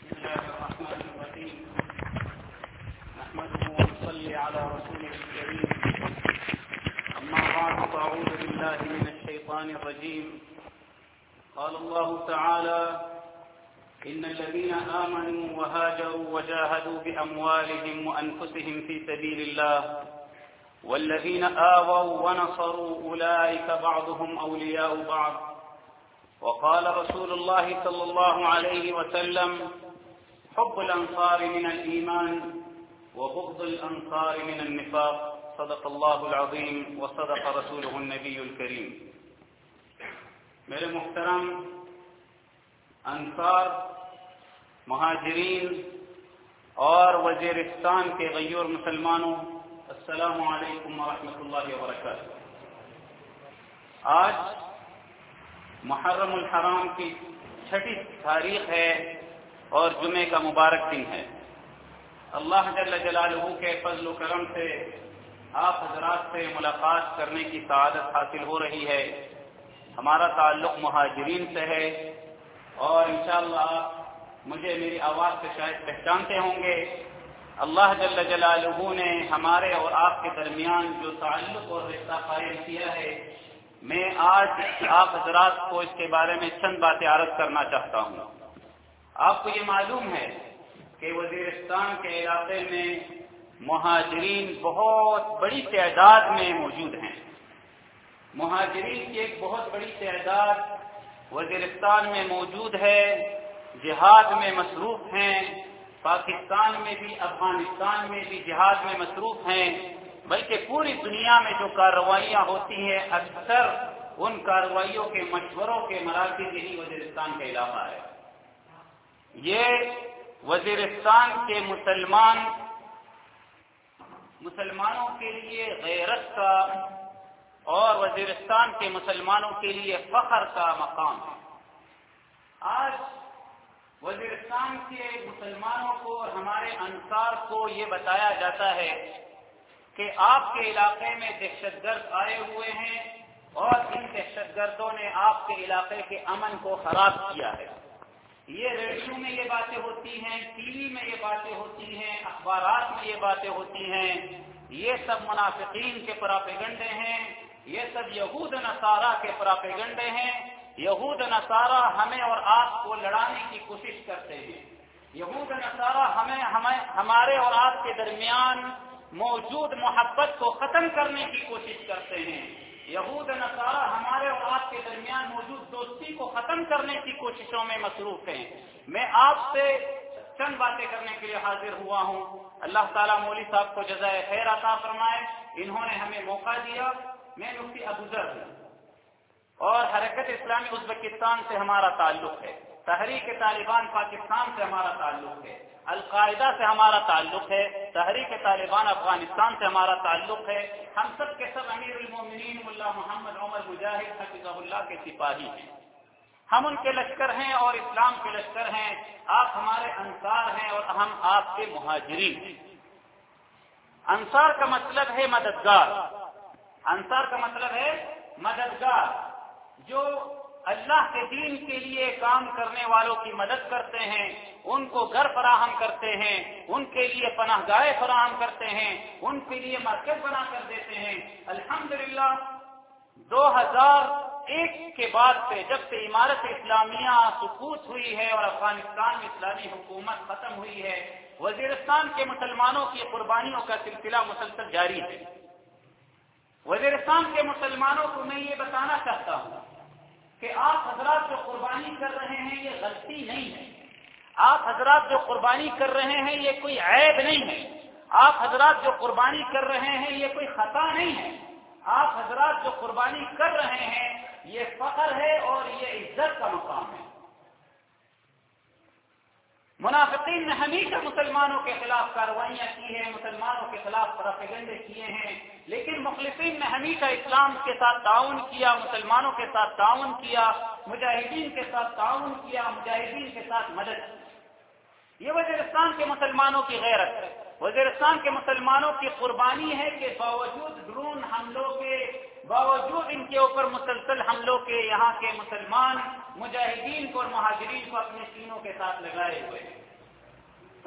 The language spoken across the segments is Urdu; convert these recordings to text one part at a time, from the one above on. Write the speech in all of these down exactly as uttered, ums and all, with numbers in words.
بسم الله الرحمن الرحيم. نحمده ونصلي على رسوله الكريم. أما بعد فأعوذ بالله من الشيطان الرجيم. قال الله تعالى: إن الذين آمنوا وهاجروا وجاهدوا بأموالهم وأنفسهم في سبيل الله والذين آووا ونصروا أولئك بعضهم أولياء بعض. وقال رسول الله صلى الله عليه وسلم: حب الأنصار من الإيمان وبغض الأنصار من النفاق. صدق الله العظيم وصدق رسوله النبي الكريم. میرے محترم انصار، مہاجرین اور وزیرستان کے غیور مسلمانوں، السلام علیکم ورحمۃ اللہ وبرکاتہ. آج محرم الحرام کی چھٹی تاریخ ہے اور جمعے کا مبارک دن ہے. اللہ جل جلالہ کے فضل و کرم سے آپ حضرات سے ملاقات کرنے کی سعادت حاصل ہو رہی ہے. ہمارا تعلق مہاجرین سے ہے اور انشاءاللہ آپ مجھے میری آواز سے شاید پہچانتے ہوں گے. اللہ جل جلالہ نے ہمارے اور آپ کے درمیان جو تعلق اور رشتہ قائم کیا ہے، میں آج آپ حضرات کو اس کے بارے میں چند باتیں عرض کرنا چاہتا ہوں. آپ کو یہ معلوم ہے کہ وزیرستان کے علاقے میں مہاجرین بہت بڑی تعداد میں موجود ہیں. مہاجرین کی ایک بہت بڑی تعداد وزیرستان میں موجود ہے، جہاد میں مصروف ہیں. پاکستان میں بھی، افغانستان میں بھی جہاد میں مصروف ہیں، بلکہ پوری دنیا میں جو کارروائیاں ہوتی ہیں اکثر ان کارروائیوں کے مشوروں کے مراکز یہی وزیرستان کا علاقہ ہے. یہ وزیرستان کے مسلمان مسلمانوں کے لیے غیرت کا اور وزیرستان کے مسلمانوں کے لیے فخر کا مقام ہے. آج وزیرستان کے مسلمانوں کو اور ہمارے انصار کو یہ بتایا جاتا ہے کہ آپ کے علاقے میں دہشت گرد آئے ہوئے ہیں اور ان دہشت گردوں نے آپ کے علاقے کے امن کو خراب کیا ہے. یہ ریڈیو میں یہ باتیں ہوتی ہیں، ٹی وی میں یہ باتیں ہوتی ہیں، اخبارات میں یہ باتیں ہوتی ہیں. یہ سب منافقین کے پراپیگنڈے ہیں، یہ سب یہود نصارہ کے پراپیگنڈے ہیں. یہود نصارہ ہمیں اور آپ کو لڑانے کی کوشش کرتے ہیں. یہود نصارہ ہمیں ہمیں ہمارے اور آپ کے درمیان موجود محبت کو ختم کرنے کی کوشش کرتے ہیں. یہود نصارہ ہمارے اور آپ کے درمیان موجود دوستی کو ختم کرنے کی کوششوں میں مصروف ہیں. میں آپ سے چند باتیں کرنے کے لیے حاضر ہوا ہوں. اللہ تعالیٰ مولوی صاحب کو جزائے خیر عطا فرمائے، انہوں نے ہمیں موقع دیا. میں مفتی ابو ذر ہوں اور حرکت اسلامی ازبکستان سے ہمارا تعلق ہے. تحریک طالبان پاکستان سے ہمارا تعلق ہے. القاعدہ سے ہمارا تعلق ہے. تحریک طالبان افغانستان سے ہمارا تعلق ہے. ہم سب کے سب امیر المومنین ملا محمد عمر مجاہد حفظہ اللہ کے سپاہی ہیں. ہم ان کے لشکر ہیں اور اسلام کے لشکر ہیں. آپ ہمارے انصار ہیں اور ہم آپ کے مہاجرین ہیں. انصار کا مطلب ہے مددگار. انصار کا مطلب ہے مددگار، جو اللہ کے دین کے لیے کام کرنے والوں کی مدد کرتے ہیں، ان کو گھر فراہم کرتے ہیں، ان کے لیے پناہ گاہیں فراہم کرتے ہیں، ان کے لیے مرکز بنا کر دیتے ہیں. الحمدللہ دو ہزار ایک کے بعد سے جب سے عمارت اسلامیہ سقوط ہوئی ہے اور افغانستان میں اسلامی حکومت ختم ہوئی ہے، وزیرستان کے مسلمانوں کی قربانیوں کا سلسلہ مسلسل جاری ہے. وزیرستان کے مسلمانوں کو میں یہ بتانا چاہتا ہوں کہ آپ حضرات جو قربانی کر رہے ہیں یہ غلطی نہیں ہے. آپ حضرات جو قربانی کر رہے ہیں یہ کوئی عیب نہیں ہے. آپ حضرات جو قربانی کر رہے ہیں یہ کوئی خطا نہیں ہے. آپ حضرات جو قربانی کر رہے ہیں یہ فخر ہے اور یہ عزت کا مقام ہے. منافقین نے ہمیشہ مسلمانوں کے خلاف کارروائیاں کی ہیں، مسلمانوں کے خلاف پروپیگنڈے کیے ہیں، لیکن مخلصین نے ہمیشہ اسلام کے ساتھ تعاون کیا، مسلمانوں کے ساتھ تعاون کیا، مجاہدین کے ساتھ تعاون کیا، مجاہدین کے ساتھ مدد کی. یہ وزیرستان کے مسلمانوں کی غیرت ہے. وزیرستان کے مسلمانوں کی قربانی ہے کہ باوجود ڈرون حملوں کے، باوجود ان کے اوپر مسلسل حملوں کے، یہاں کے مسلمان مجاہدین کو اور مہاجرین کو اپنے سینوں کے ساتھ لگائے ہوئے ہیں.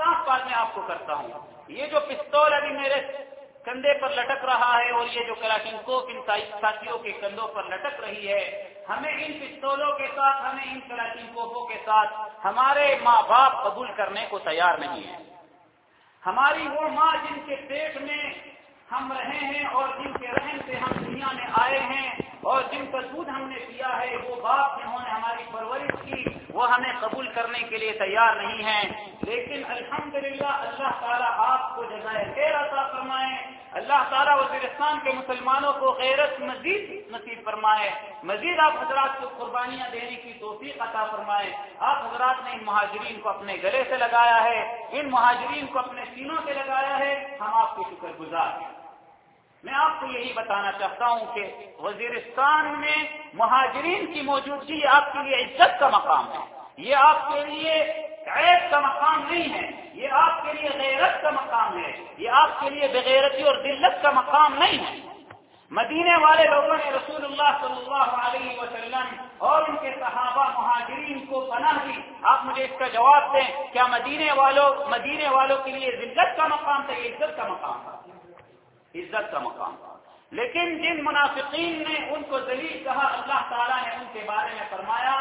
صاف بات میں آپ کو کرتا ہوں، یہ جو پستول ابھی میرے کندھے پر لٹک رہا ہے اور یہ جو کلاٹنکوف ان ساتھیوں کے کندھوں پر لٹک رہی ہے، ہمیں ان پستولوں کے ساتھ، ہمیں ان کلاٹنکوفوں کے ساتھ ہمارے ماں باپ قبول کرنے کو تیار نہیں ہے۔ ہماری وہ ماں جن کے پیٹ میں ہم رہے ہیں اور جن کے رحم سے ہم دنیا میں آئے ہیں اور جن کا دودھ ہم نے پیا ہے، وہ باپ جنہوں نے ہماری پرورش کی، وہ ہمیں قبول کرنے کے لیے تیار نہیں ہیں۔ لیکن الحمدللہ اللہ تعالیٰ آپ کو جزائے خیر عطا فرمائے، اللہ تعالیٰ وزیرستان کے مسلمانوں کو غیرت مزید نصیب فرمائے، مزید آپ حضرات کو قربانیاں دینے کی توفیق عطا فرمائے۔ آپ حضرات نے ان مہاجرین کو اپنے گلے سے لگایا ہے، ان مہاجرین کو اپنے سینوں سے لگایا ہے، ہم آپ کے شکر گزار ہیں۔ میں آپ کو یہی بتانا چاہتا ہوں کہ وزیرستان میں مہاجرین کی موجودگی آپ کے لیے عزت کا مقام ہے، یہ آپ کے لیے عیب کا مقام نہیں ہے، یہ آپ کے لیے غیرت کا مقام ہے، یہ آپ کے لیے بغیرتی اور ذلت کا مقام نہیں ہے۔ مدینے والے لوگوں نے رسول اللہ صلی اللہ علیہ وسلم اور ان کے صحابہ مہاجرین کو پناہ دی۔ آپ مجھے اس کا جواب دیں، کیا مدینے والوں مدینے والوں کے لیے ذلت کا مقام تھا، یہ عزت کا مقام تھا؟ عزت کا مقام تھا۔ لیکن جن منافقین نے ان کو ذلیل کہا، اللہ تعالیٰ نے ان کے بارے میں فرمایا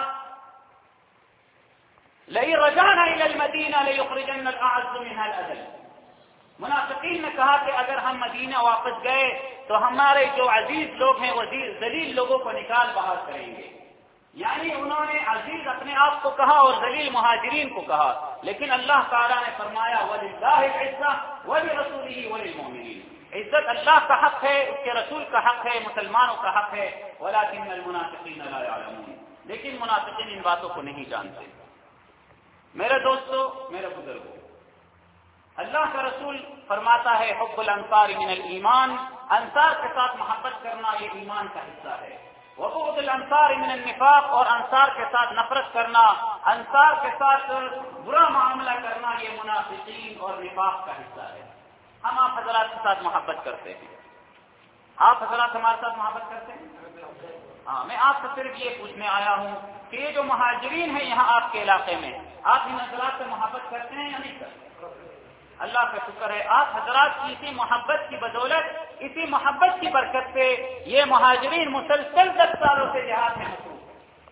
لئن رجعنا الى المدینہ لیخرجن الاعز منها الاذل۔ منافقین نے کہا کہ اگر ہم مدینہ واپس گئے تو ہمارے جو عزیز لوگ ہیں وہ ذلیل لوگوں کو نکال باہر کریں گے۔ یعنی انہوں نے عزیز اپنے آپ کو کہا اور ذلیل مہاجرین کو کہا، لیکن اللہ تعالیٰ نے فرمایا وَلِلَّهِ الْعِزَّةُ وَلِرَسُولِهِ وَلِلْمُؤْمِنِينَ۔ عزت اللہ کا حق ہے، اس کے رسول کا حق ہے، مسلمانوں کا حق ہے، وَلَكِنَّ الْمُنَافِقِينَ لَا يَعْلَمُونَ، لیکن منافقین ان باتوں کو نہیں جانتے۔ میرے دوستو، میرے بزرگوں، اللہ کا رسول فرماتا ہے حب الانصار من الایمان، انصار کے ساتھ محبت کرنا یہ ایمان کا حصہ ہے۔ وبغض الانصار من النفاق، اور انصار کے ساتھ نفرت کرنا، انصار کے ساتھ برا معاملہ کرنا یہ منافقین اور نفاق کا حصہ ہے۔ ہم آپ حضرات کے ساتھ محبت کرتے ہیں، آپ حضرات ہمارے ساتھ محبت کرتے ہیں؟ ہاں، میں آپ سے صرف یہ پوچھنے آیا ہوں کہ یہ جو مہاجرین ہیں یہاں آپ کے علاقے میں، آپ ان حضرات سے محبت کرتے ہیں یا نہیں کرتے؟ اللہ کا شکر ہے، آپ حضرات کی اسی محبت کی بدولت، اسی محبت کی برکت سے یہ مہاجرین مسلسل دس سالوں سے جہاد میں مصروف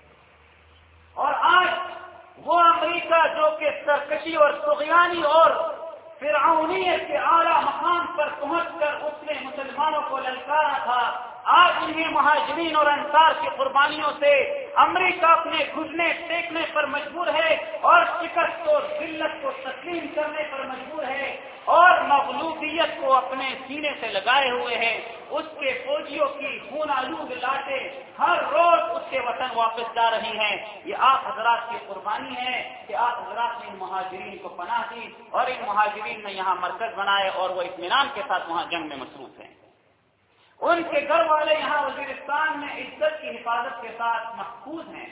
ہیں، اور آج وہ امریکہ جو کہ سرکشی اور طغیانی اور فرعونیت کے اعلیٰ مقام پر پہنچ کر اس نے مسلمانوں کو للکارا تھا، آج انہیں مہاجرین اور انصار کی قربانیوں سے امریکہ اپنے گھٹنے ٹیکنے پر مجبور ہے اور شکست اور ذلت کو تسلیم کرنے پر مجبور ہے اور مغلوبیت کو اپنے سینے سے لگائے ہوئے ہے۔ اس کے فوجیوں کی خون آلود لاٹیں ہر روز اس کے وطن واپس جا رہی ہیں۔ یہ آپ حضرات کی قربانی ہے کہ آپ حضرات نے ان مہاجرین کو پناہ دی اور ان مہاجرین نے یہاں مرکز بنائے اور وہ اطمینان کے ساتھ وہاں جنگ میں مصروف ہیں۔ ان کے گھر والے یہاں وزیرستان میں عزت کی حفاظت کے ساتھ محفوظ ہیں،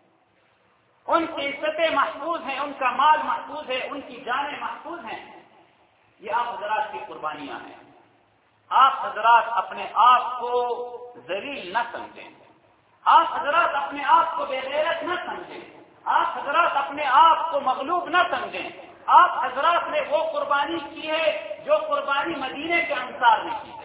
ان کی عزتیں محفوظ ہیں، ان کا مال محفوظ ہے، ان کی جانیں محفوظ ہیں۔ یہ آپ حضرات کی قربانیاں ہیں۔ آپ حضرات اپنے آپ کو ذلیل نہ سمجھیں، آپ حضرات اپنے آپ کو بے غیرت نہ سمجھیں، آپ حضرات اپنے آپ کو مغلوب نہ سمجھیں۔ آپ حضرات نے وہ قربانی کی ہے جو قربانی مدینے کے انصار نے کی ہے۔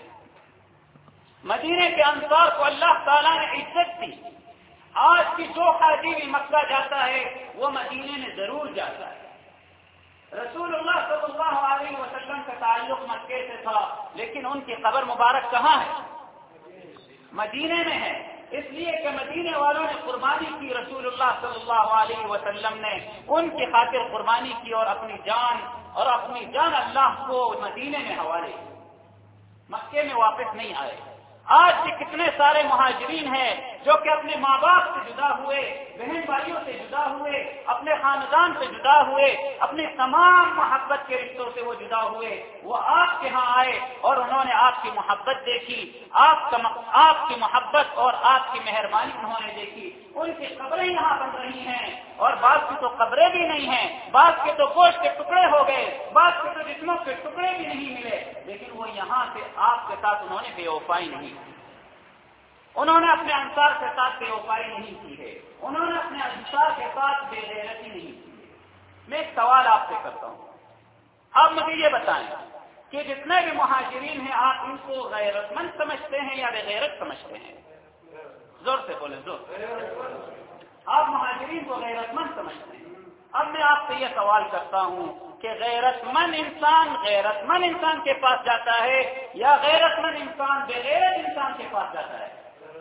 مدینے کے انصار کو اللہ تعالیٰ نے عزت دی۔ آج کی جو حاجی بھی مکہ جاتا ہے وہ مدینے میں ضرور جاتا ہے۔ رسول اللہ صلی اللہ علیہ وسلم کا تعلق مکے سے تھا، لیکن ان کی قبر مبارک کہاں ہے؟ مدینے میں ہے، اس لیے کہ مدینے والوں نے قربانی کی، رسول اللہ صلی اللہ علیہ وسلم نے ان کی خاطر قربانی کی اور اپنی جان اور اپنی جان اللہ کو مدینے میں حوالے کی، مکے میں واپس نہیں آئے۔ آج بھی کتنے سارے مہاجرین ہیں جو کہ اپنے ماں باپ سے جدا ہوئے، بہن بھائیوں سے جدا ہوئے، اپنے خاندان سے جدا ہوئے، اپنے تمام محبت کے رشتوں سے وہ جدا ہوئے، وہ آپ کے ہاں آئے اور انہوں نے آپ کی محبت دیکھی، آپ کا آپ کی محبت اور آپ کی مہربانی انہوں نے دیکھی۔ ان کی قبریں یہاں بن رہی ہیں اور بعض کی تو قبریں بھی نہیں ہیں، بعض کے تو گوشت کے ٹکڑے ہو گئے، بعض کے تو جسموں کے ٹکڑے بھی نہیں ملے، لیکن وہ یہاں سے آپ کے ساتھ انہوں نے بے وفائی نہیں کی، انہوں نے اپنے انصار کے ساتھ بے وفائی نہیں کی ہے، انہوں نے اپنے انصار کے ساتھ بے غیرتی نہیں کی ہے۔ میں ایک سوال آپ سے کرتا ہوں، آپ مجھے یہ بتائیں کہ جتنے بھی مہاجرین ہیں آپ ان کو غیرت مند سمجھتے ہیں یا بے غیرت سمجھتے ہیں؟ زور سے بولیں، زور۔ آپ مہاجرین کو غیرت مند سمجھتے ہیں۔ اب میں آپ سے یہ سوال کرتا ہوں کہ غیرت مند انسان غیرت مند انسان کے پاس جاتا ہے یا غیرت مند انسان بے غیرت انسان کے پاس جاتا ہے؟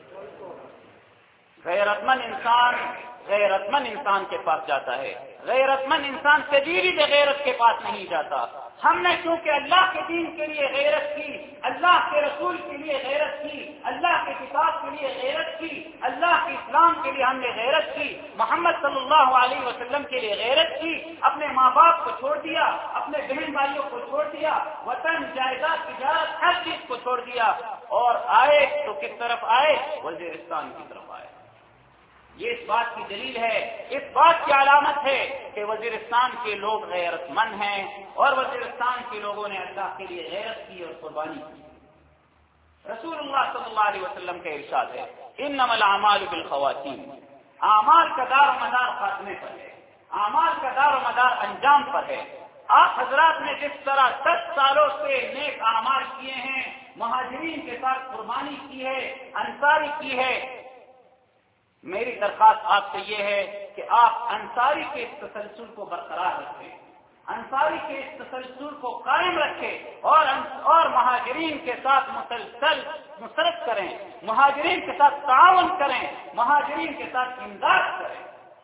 غیرت مند انسان غیرت مند انسان کے پاس جاتا ہے، غیرت مند انسان کبھی بھی بے غیرت کے پاس نہیں جاتا۔ ہم نے کیونکہ اللہ کے دین کے لیے غیرت کی، اللہ کے رسول کے لیے غیرت کی، اللہ کے کتاب کے لیے غیرت کی، اللہ کے اسلام کے لیے ہم نے غیرت کی، محمد صلی اللہ علیہ وسلم کے لیے غیرت کی، اپنے ماں باپ کو چھوڑ دیا، اپنے بہن بھائیوں کو چھوڑ دیا، وطن جائیداد تجارت ہر چیز کو چھوڑ دیا اور آئے تو کس طرف آئے؟ وزیرستان کی طرف آئے۔ یہ اس بات کی دلیل ہے، اس بات کی علامت ہے کہ وزیرستان کے لوگ غیرت مند ہیں اور وزیرستان کے لوگوں نے اللہ کے لیے غیرت کی اور قربانی کی۔ رسول اللہ صلی اللہ علیہ وسلم کا ارشاد ہے، انما الاعمال بالخواتیم، اعمال کا دار و مدار خاتمے پر ہے، اعمال کا دار و مدار انجام پر ہے۔ آپ حضرات نے جس طرح دس سالوں سے نیک اعمال کیے ہیں، مہاجرین کے ساتھ قربانی کی ہے، انصاری کی ہے، میری درخواست آپ سے یہ ہے کہ آپ انصاری کے اس تسلسل کو برقرار رکھیں، انصاری کے اس تسلسل کو قائم رکھیں اور اور مہاجرین کے ساتھ مسلسل نصرت کریں، مہاجرین کے ساتھ تعاون کریں، مہاجرین کے ساتھ امداد کریں۔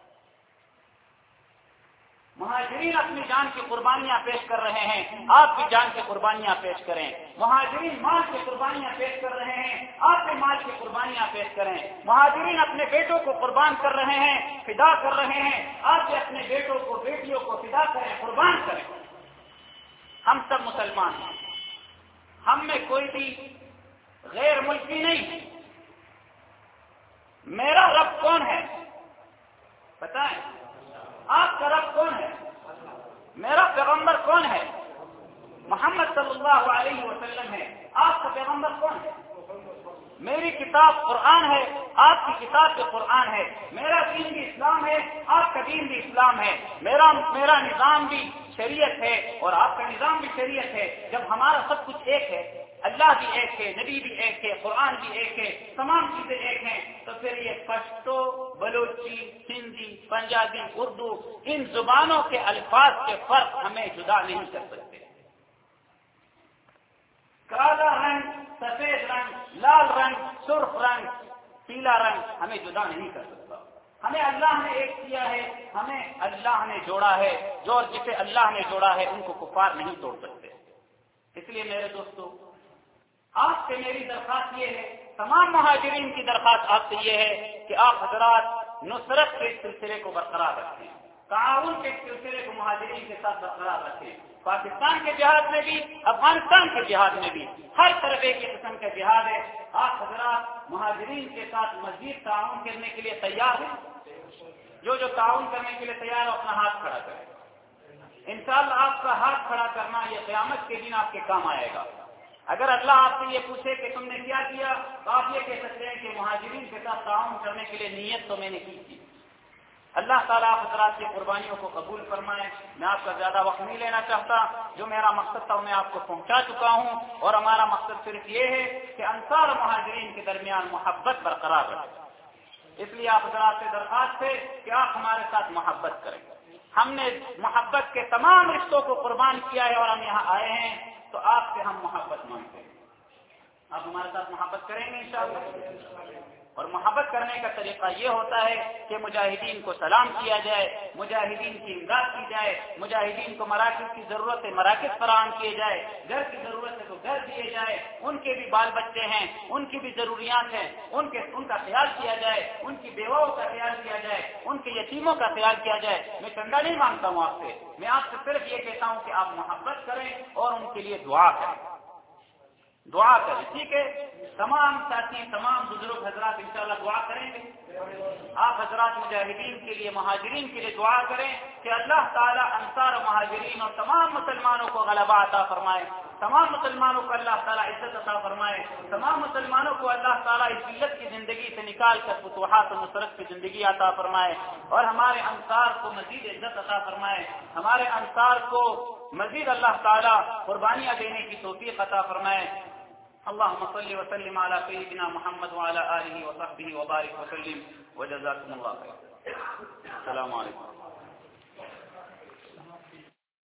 مہاجرین اپنی جان کی قربانیاں پیش کر رہے ہیں، آپ بھی جان کی قربانیاں پیش کریں۔ مہاجرین مال کی قربانیاں پیش کر رہے ہیں، آپ بھی مال کی قربانیاں پیش کریں۔ مہاجرین اپنے بیٹوں کو قربان کر رہے ہیں، فدا کر رہے ہیں، آپ بھی اپنے بیٹوں کو بیٹیوں کو فدا کریں، قربان کریں۔ ہم سب مسلمان ہیں، ہم میں کوئی بھی غیر ملکی نہیں ہے۔ میرا رب کون ہے بتائیں؟ آپ کا رب کون ہے؟ میرا پیغمبر کون ہے؟ محمد صلی اللہ علیہ وسلم ہے۔ آپ کا پیغمبر کون ہے؟ میری کتاب قرآن ہے، آپ کی کتاب بھی قرآن ہے۔ میرا دین بھی اسلام ہے، آپ کا دین بھی اسلام ہے۔ میرا میرا نظام بھی شریعت ہے اور آپ کا نظام بھی شریعت ہے۔ جب ہمارا سب کچھ ایک ہے، اللہ بھی ایک ہے، نبی بھی ایک ہے، قرآن بھی ایک ہے، تمام چیزیں ایک ہیں، تو پھر یہ پشتو، بلوچی، ہندی، پنجابی، اردو، ان زبانوں کے الفاظ کے فرق ہمیں جدا نہیں کر سکتے۔ کالا رنگ، سفید رنگ، لال رنگ، سرخ رنگ، پیلا رنگ ہمیں جدا نہیں کر سکتا۔ ہمیں اللہ نے ایک کیا ہے، ہمیں اللہ نے جوڑا ہے، جو اور جسے اللہ نے جوڑا ہے ان کو کفار نہیں توڑ سکتے۔ اس لیے میرے دوستو، آپ سے میری درخواست یہ ہے، تمام مہاجرین کی درخواست آپ سے یہ ہے کہ آپ حضرات نصرت کے سلسلے کو برقرار رکھیں، تعاون کے سلسلے کو مہاجرین کے ساتھ برقرار رکھیں۔ پاکستان کے جہاد میں بھی، افغانستان کے جہاد میں بھی، ہر طرح کی قسم کا جہاد ہے۔ آپ حضرات مہاجرین کے ساتھ مزید تعاون کرنے کے لیے تیار ہیں؟ جو جو تعاون کرنے کے لیے تیار ہو اپنا ہاتھ کھڑا کریں۔ انشاءاللہ آپ کا ہاتھ کھڑا کرنا یہ قیامت کے دن آپ کے کام آئے گا۔ اگر اللہ آپ سے یہ پوچھے کہ تم نے کیا کیا، تو آپ یہ کہہ سکتے ہیں کہ مہاجرین کے ساتھ تعاون کرنے کے لیے نیت تو میں نے کی تھی۔ اللہ تعالیٰ آپ حضرات کی قربانیوں کو قبول فرمائے۔ میں آپ کا زیادہ وقت نہیں لینا چاہتا، جو میرا مقصد تھا میں آپ کو پہنچا چکا ہوں، اور ہمارا مقصد صرف یہ ہے کہ انصار و مہاجرین کے درمیان محبت برقرار رہے۔ اس لیے آپ حضرات سے درخواست ہے کہ آپ ہمارے ساتھ محبت کریں۔ ہم نے محبت کے تمام رشتوں کو قربان کیا ہے اور ہم یہاں آئے ہیں، تو آپ سے ہم محبت مانگتے ہیں۔ آپ ہمارے ساتھ محبت کریں گے انشاءاللہ؟ اور محبت کرنے کا طریقہ یہ ہوتا ہے کہ مجاہدین کو سلام کیا جائے، مجاہدین کی امداد کی جائے، مجاہدین کو مراکز کی ضرورت ہے مراکز فراہم کیے جائے، گھر کی ضرورت ہے تو گھر دیے جائے، ان کے بھی بال بچے ہیں، ان کی بھی ضروریات ہیں، ان کے ان کا خیال کیا جائے، ان کی بیواؤں کا خیال کیا جائے، ان کے یتیموں کا خیال کیا جائے۔ میں چندہ نہیں مانگتا ہوں آپ سے، میں آپ سے صرف یہ کہتا ہوں کہ آپ محبت کریں اور ان کے لیے دعا کریں، دعا کریں، ٹھیک ہے؟ تمام ساتھی، تمام بزرگ حضرات انشاءاللہ دعا کریں گے۔ آپ حضرات مجاہدین کے لیے، مہاجرین کے لیے دعا کریں کہ اللہ تعالیٰ انصار و مہاجرین اور تمام مسلمانوں کو غلبہ عطا فرمائے۔ تمام مسلمانوں کو اللہ تعالیٰ عزت عطا فرمائے، تمام مسلمانوں کو اللہ تعالیٰ اس ذلت کی زندگی سے نکال کر فتوحات و نصرت کی زندگی عطا فرمائے، اور ہمارے انصار کو مزید عزت عطا فرمائے، ہمارے انصار کو مزید اللہ تعالیٰ قربانیاں دینے کی توفیق عطا فرمائے۔ اللهم صل وسلم على سيدنا محمد وعلى آله وصحبه وبارك وسلم وجزاكم الله خيرا۔ السلام علیکم۔